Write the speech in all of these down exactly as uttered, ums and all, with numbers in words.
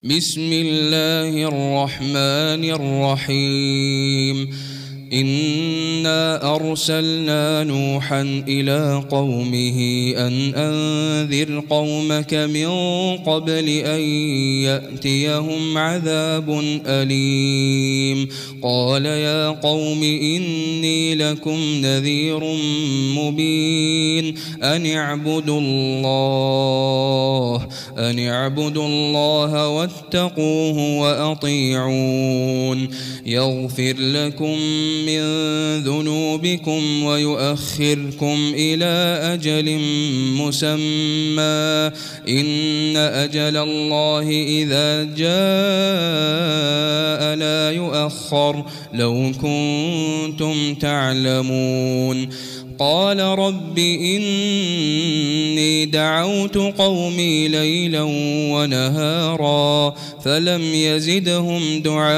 بسم الله الرحمن الرحيم إنا أرسلنا نوحا إلى قومه أن أنذر قومك من قبل أن يأتيهم عذاب أليم قال يا قوم إني لكم نذير مبين أن اعبدوا الله أن اعبدوا الله واتقوه وأطيعون يغفر لكم من ذنوبكم ويؤخركم إلى أجل مسمى إن أجل الله إذا جاء لا يؤخر لو كنتم تعلمون قال رب إني دعوت قومي ليلا ونهارا فلم يزدهم دعائي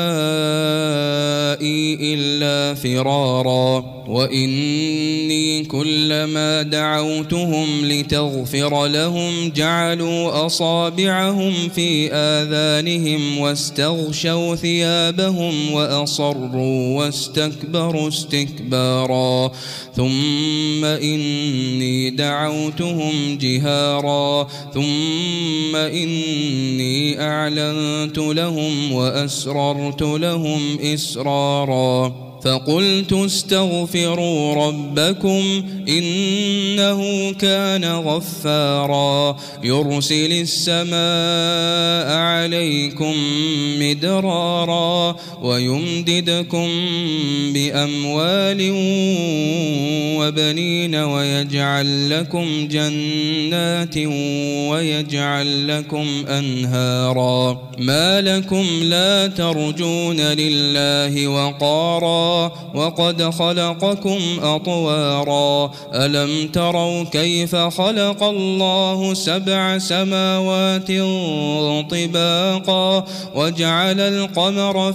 إلا فرارا وإني كلما دعوتهم لتغفر لهم جعلوا أصابعهم في آذانهم واستغشوا ثيابهم وأصروا واستكبروا استكبارا ثم إني دعوتهم جهارا ثم إني أعلنت لهم وأسررت لهم إسرارا فقلت استغفروا ربكم إنه كان غفارا يرسل السماء عليكم مدرارا ويمددكم بأموال وبنين ويجعل لكم جنات ويجعل لكم أنهارا ما لكم لا ترجون لله وقارا وقد خلقكم أطوارا ألم تروا كيف خلق الله سبع سماوات طباقا وجعل القمر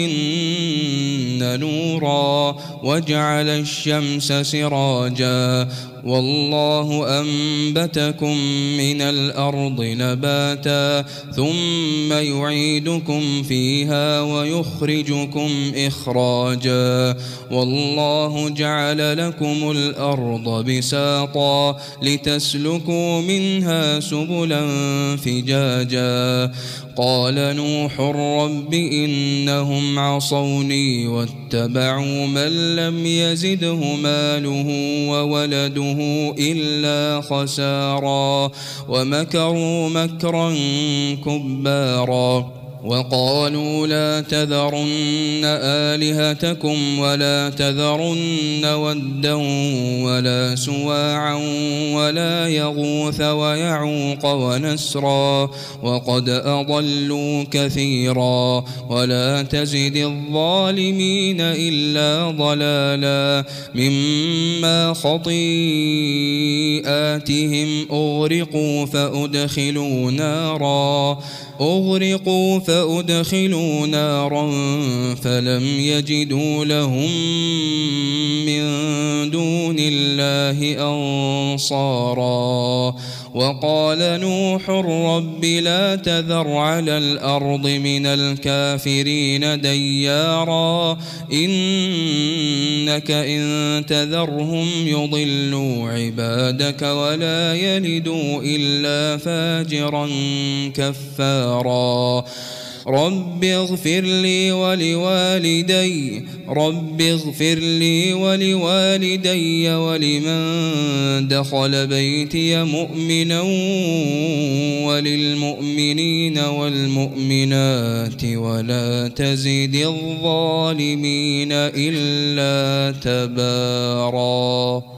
فيهن نورا وجعل الشمس سراجا والله أنبتكم من الأرض نباتا ثم يعيدكم فيها ويخرجكم إخراجا والله جعل لكم الأرض بساطا لتسلكوا منها سبلا فجاجا قال نوح رب إنهم عصوني واتبعوا من لم يزده ماله وولده إلا خسارا ومكروا مكرا كبارا وقالوا لا تذرن آلهتكم ولا تذرن ودا ولا سواعا ولا يغوث ويعوق ونسرا وقد أضلوا كثيرا ولا تزد الظالمين إلا ضلالا مما خطيئاتهم أغرقوا فأدخلوا نارا أغرقوا فأدخلوا نارا فلم يجدوا لهم من دون الله أنصارا وقال نوح رب لا تذر على الأرض من الكافرين ديارا إنك إن تذرهم يضلوا عبادك ولا يلدوا إلا فاجرا كفارا رب اغفر لي ولوالدي رب اغفر لي ولوالدي ولمن دخل بيتي مؤمنا وللمؤمنين والمؤمنات ولا تزد الظالمين إلا تبارا.